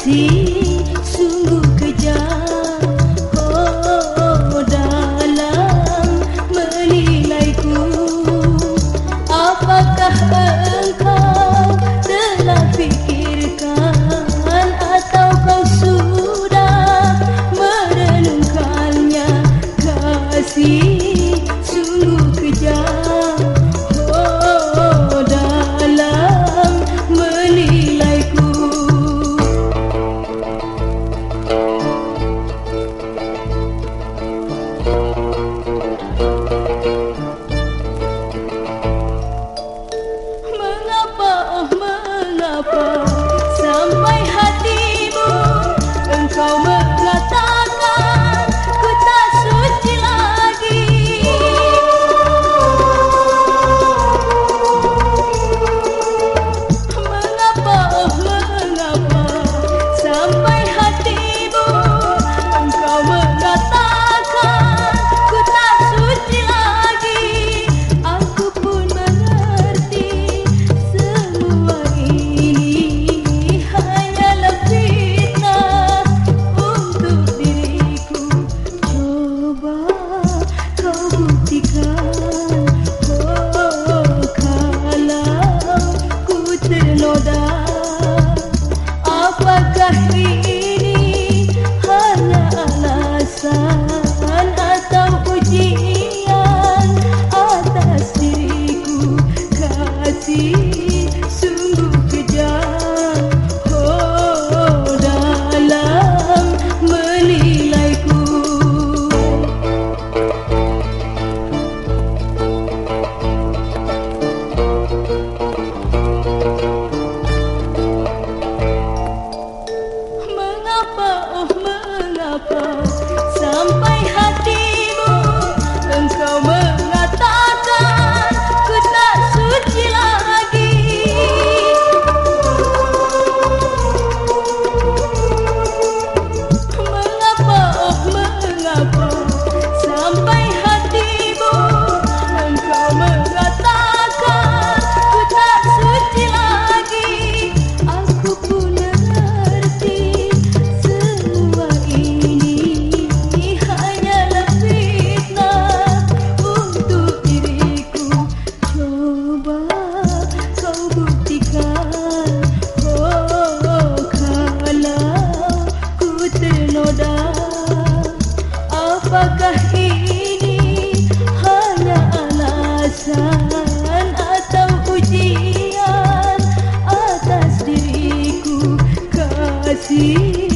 kasih sungguh kejam. Oh, dalam menilaiku, apakah engkau telah pikirkan atau kau sudah merenungkannya? Kasih sungguh kejam. Oh, dalam menilaiku. Mengapa, oh mengapa sampai hatimu engkau mengatakan ku tak suci lagi? Mengapa, oh mengapa sampai hatimu engkau mengatakan ku tak suci lagi? Aku pun mengerti semua ini hanyalah fitnah untuk diriku. Coba kau buktikan, oh kalau ku ternoda, apakah ini hanya alasan atau ujian atas diriku? Kasih sungguh kejam. Oh, dalam menilaiku. Mengapa, oh mengapa sampai hatimu engkau mengatakan ku tak suci lagi? Mengapa, oh mengapa sampai hatimu engkau mengatakan ku tak suci lagi? Aku pun mengerti semua ini hanyalah fitnah untuk diriku. Coba kau buktikan, oh kalau ku ternoda, apakah ini hanya alasan atau ujian atas diriku? Kasih